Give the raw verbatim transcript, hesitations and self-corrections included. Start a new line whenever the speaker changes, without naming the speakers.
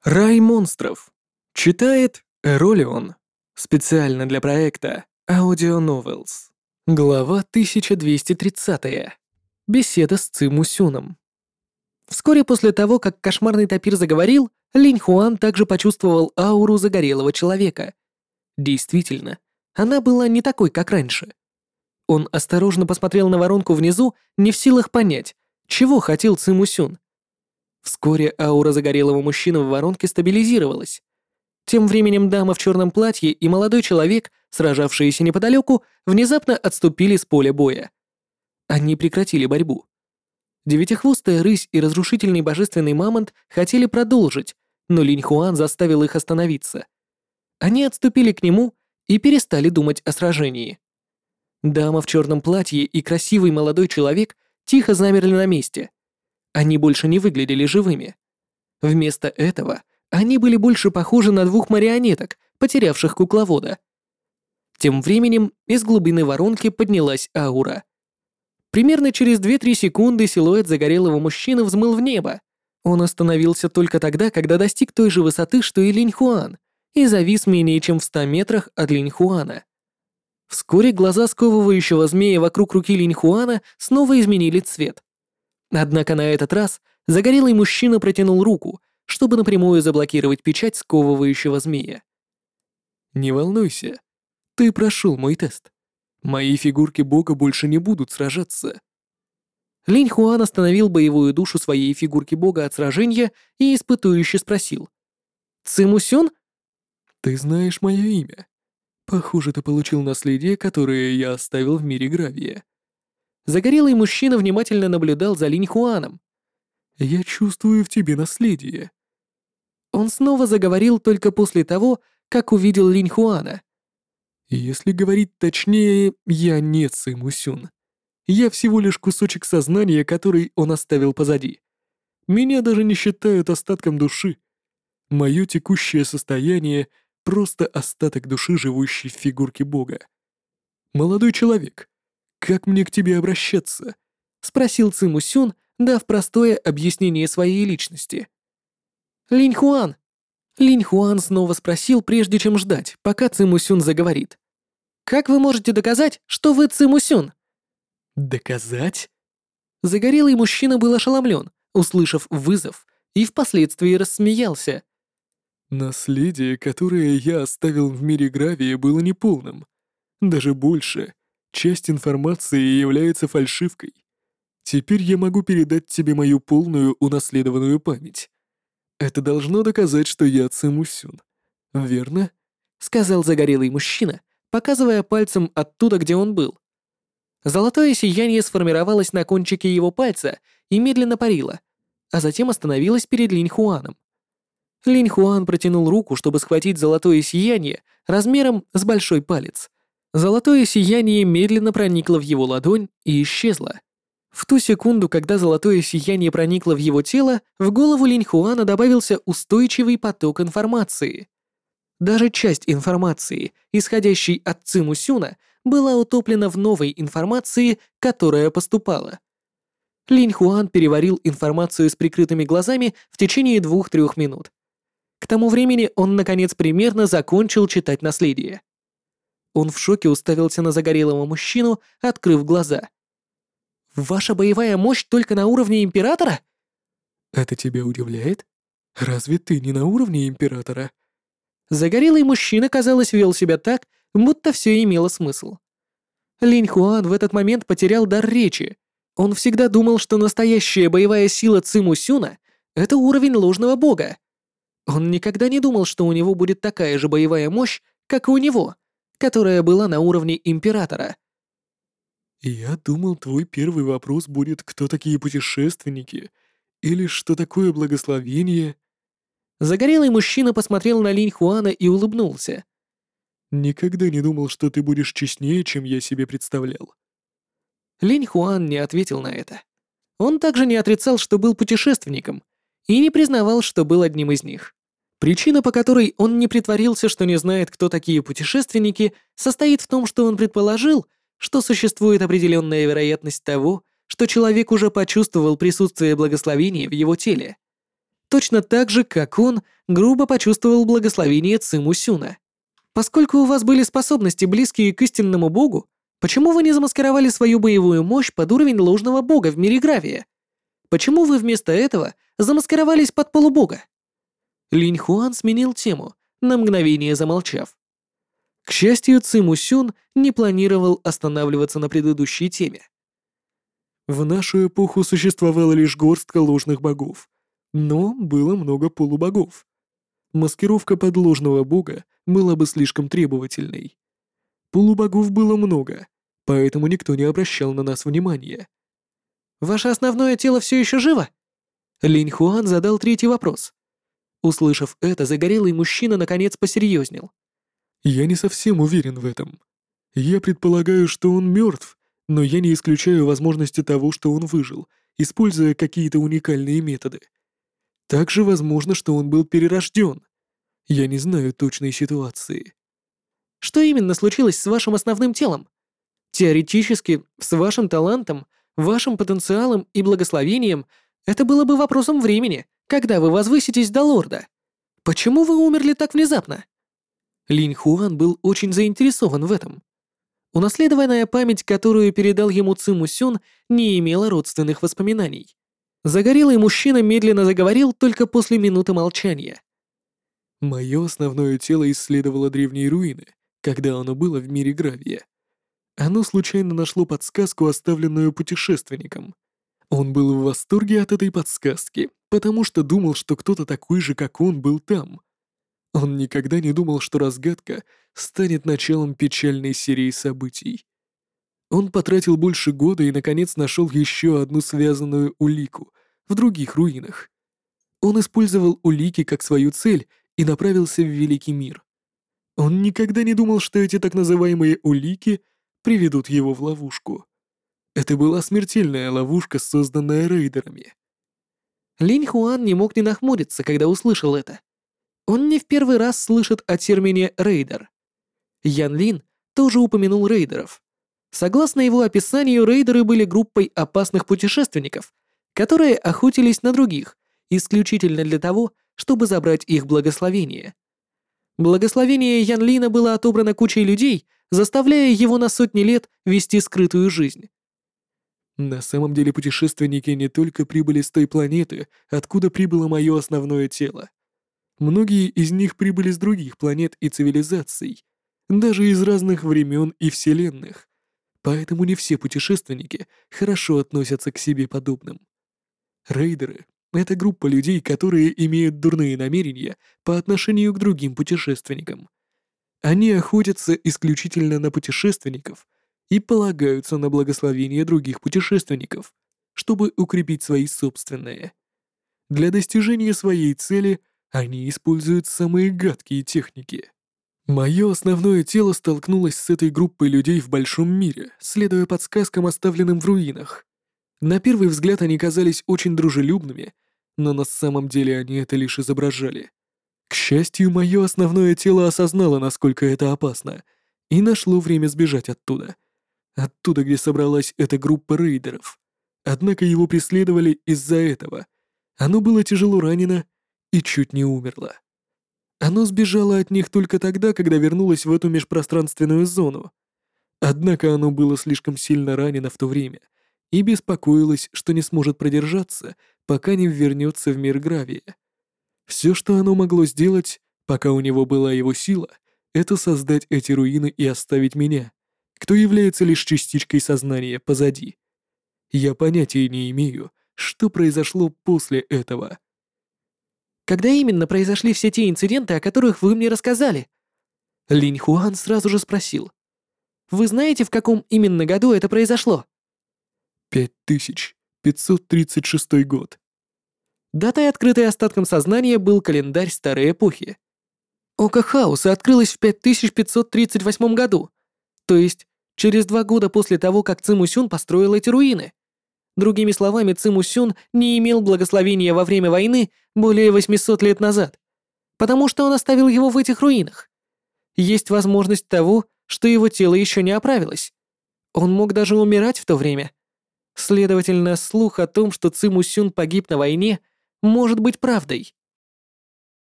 Рай монстров. Читает Эролион. Специально для проекта Audio Novels. Глава тысяча двести тридцать. Беседа с Циму Сюном. Вскоре после того, как кошмарный тапир заговорил, Линь Хуан также почувствовал ауру загорелого человека. Действительно, она была не такой, как раньше. Он осторожно посмотрел на воронку внизу, не в силах понять, чего хотел Циму Сюн. Вскоре аура загорелого мужчины в воронке стабилизировалась. Тем временем дама в черном платье и молодой человек, сражавшиеся неподалеку, внезапно отступили с поля боя. Они прекратили борьбу. Девятихвостая рысь и разрушительный божественный мамонт хотели продолжить, но Линь Хуан заставил их остановиться. Они отступили к нему и перестали думать о сражении. Дама в черном платье и красивый молодой человек тихо замерли на месте. Они больше не выглядели живыми. Вместо этого они были больше похожи на двух марионеток, потерявших кукловода. Тем временем из глубины воронки поднялась аура. Примерно через две-три секунды силуэт загорелого мужчины взмыл в небо. Он остановился только тогда, когда достиг той же высоты, что и Линь Хуан, и завис менее чем в ста метрах от Линь Хуана. Вскоре глаза сковывающего змея вокруг руки Линь Хуана снова изменили цвет. Однако на этот раз загорелый мужчина протянул руку, чтобы напрямую заблокировать печать сковывающего змея. «Не волнуйся, ты прошел мой тест. Мои фигурки бога больше не будут сражаться». Линь Хуан остановил боевую душу своей фигурки бога от сражения и испытующе спросил. «Циму Сюн?» «Ты знаешь мое имя. Похоже, ты получил наследие, которое я оставил в мире гравия». Загорелый мужчина внимательно наблюдал за Линь Хуаном. «Я чувствую в тебе наследие». Он снова заговорил только после того, как увидел Линь Хуана. «Если говорить точнее, я не Циму Сюн. Я всего лишь кусочек сознания, который он оставил позади. Меня даже не считают остатком души. Мое текущее состояние — просто остаток души, живущей в фигурке бога. Молодой человек, как мне к тебе обращаться?» — спросил Циму Сюн, дав простое объяснение своей личности. «Линь Хуан!» Линь Хуан снова спросил, прежде чем ждать, пока Циму Сюн заговорит. «Как вы можете доказать, что вы Циму Сюн?» «Доказать?» Загорелый мужчина был ошеломлен, услышав вызов, и впоследствии рассмеялся. «Наследие, которое я оставил в мире гравия, было неполным. Даже больше. Часть информации является фальшивкой. Теперь я могу передать тебе мою полную унаследованную память. Это должно доказать, что я Циму Сюн. Верно?» — сказал загорелый мужчина, показывая пальцем оттуда, где он был. Золотое сияние сформировалось на кончике его пальца и медленно парило, а затем остановилось перед Линь Хуаном. Линь Хуан протянул руку, чтобы схватить золотое сияние размером с большой палец. Золотое сияние медленно проникло в его ладонь и исчезло. В ту секунду, когда золотое сияние проникло в его тело, в голову Линь Хуана добавился устойчивый поток информации. Даже часть информации, исходящей от Циму Сюна, была утоплена в новой информации, которая поступала. Линь Хуан переварил информацию с прикрытыми глазами в течение двух-трех минут. К тому времени он, наконец, примерно закончил читать наследие. Он в шоке уставился на загорелого мужчину, открыв глаза. «Ваша боевая мощь только на уровне Императора?» «Это тебя удивляет? Разве ты не на уровне Императора?» Загорелый мужчина, казалось, вел себя так, будто все имело смысл. Линь Хуан в этот момент потерял дар речи. Он всегда думал, что настоящая боевая сила Циму Сюна — это уровень ложного бога. Он никогда не думал, что у него будет такая же боевая мощь, как и у него, которая была на уровне Императора. «Я думал, твой первый вопрос будет, кто такие путешественники, или что такое благословение?» Загорелый мужчина посмотрел на Линь Хуана и улыбнулся. «Никогда не думал, что ты будешь честнее, чем я себе представлял». Линь Хуан не ответил на это. Он также не отрицал, что был путешественником, и не признавал, что был одним из них. Причина, по которой он не притворился, что не знает, кто такие путешественники, состоит в том, что он предположил, что существует определенная вероятность того, что человек уже почувствовал присутствие благословения в его теле. Точно так же, как он грубо почувствовал благословение Циму Сюна. Поскольку у вас были способности, близкие к истинному богу, почему вы не замаскировали свою боевую мощь под уровень ложного бога в мире Гравия? Почему вы вместо этого замаскировались под полубога? Линь Хуан сменил тему, на мгновение замолчав. К счастью, Циму Сюн не планировал останавливаться на предыдущей теме. В нашу эпоху существовала лишь горстка ложных богов, но было много полубогов. Маскировка под ложного бога была бы слишком требовательной. Полубогов было много, поэтому никто не обращал на нас внимания. «Ваше основное тело все еще живо?» Линь Хуан задал третий вопрос. Услышав это, загорелый мужчина наконец посерьезнел. «Я не совсем уверен в этом. Я предполагаю, что он мертв, но я не исключаю возможности того, что он выжил, используя какие-то уникальные методы. Также возможно, что он был перерожден. Я не знаю точной ситуации». «Что именно случилось с вашим основным телом? Теоретически, с вашим талантом, вашим потенциалом и благословением это было бы вопросом времени, когда вы возвыситесь до лорда. Почему вы умерли так внезапно?» Линь Хуан был очень заинтересован в этом. Унаследованная память, которую передал ему Циму Сюн, не имела родственных воспоминаний. Загорелый мужчина медленно заговорил только после минуты молчания. «Мое основное тело исследовало древние руины, когда оно было в мире Гравия. Оно случайно нашло подсказку, оставленную путешественником. Он был в восторге от этой подсказки, потому что думал, что кто-то такой же, как он, был там. Он никогда не думал, что разгадка станет началом печальной серии событий. Он потратил больше года и, наконец, нашел еще одну связанную улику в других руинах. Он использовал улики как свою цель и направился в Великий мир. Он никогда не думал, что эти так называемые улики приведут его в ловушку. Это была смертельная ловушка, созданная рейдерами». Линь Хуан не мог не нахмуриться, когда услышал это. Он не в первый раз слышит о термине «рейдер». Ян Лин тоже упомянул рейдеров. Согласно его описанию, рейдеры были группой опасных путешественников, которые охотились на других, исключительно для того, чтобы забрать их благословение. Благословение Ян Лина было отобрано кучей людей, заставляя его на сотни лет вести скрытую жизнь. На самом деле путешественники не только прибыли с той планеты, откуда прибыло мое основное тело. Многие из них прибыли с других планет и цивилизаций, даже из разных времен и вселенных, поэтому не все путешественники хорошо относятся к себе подобным. Рейдеры — это группа людей, которые имеют дурные намерения по отношению к другим путешественникам. Они охотятся исключительно на путешественников и полагаются на благословение других путешественников, чтобы укрепить свои собственные. Для достижения своей цели они используют самые гадкие техники. Мое основное тело столкнулось с этой группой людей в большом мире, следуя подсказкам, оставленным в руинах. На первый взгляд они казались очень дружелюбными, но на самом деле они это лишь изображали. К счастью, мое основное тело осознало, насколько это опасно, и нашло время сбежать оттуда. Оттуда, где собралась эта группа рейдеров. Однако его преследовали из-за этого. Оно было тяжело ранено и чуть не умерло. Оно сбежало от них только тогда, когда вернулось в эту межпространственную зону. Однако оно было слишком сильно ранено в то время и беспокоилось, что не сможет продержаться, пока не вернется в мир Гравия. Все, что оно могло сделать, пока у него была его сила, это создать эти руины и оставить меня, кто является лишь частичкой сознания позади. Я понятия не имею, что произошло после этого. Когда именно произошли все те инциденты, о которых вы мне рассказали? Линь Хуан сразу же спросил. Вы знаете, в каком именно году это произошло? пять тысяч пятьсот тридцать шестой год. Датой, открытой остатком сознания, был календарь старой эпохи. Око Хаоса открылось в пять тысяч пятьсот тридцать восьмом году, то есть через два года после того, как Циму Сюн построил эти руины. Другими словами, Циму Сюн не имел благословения во время войны более восьмисот лет назад, потому что он оставил его в этих руинах. Есть возможность того, что его тело еще не оправилось. Он мог даже умирать в то время. Следовательно, слух о том, что Циму Сюн погиб на войне, может быть правдой.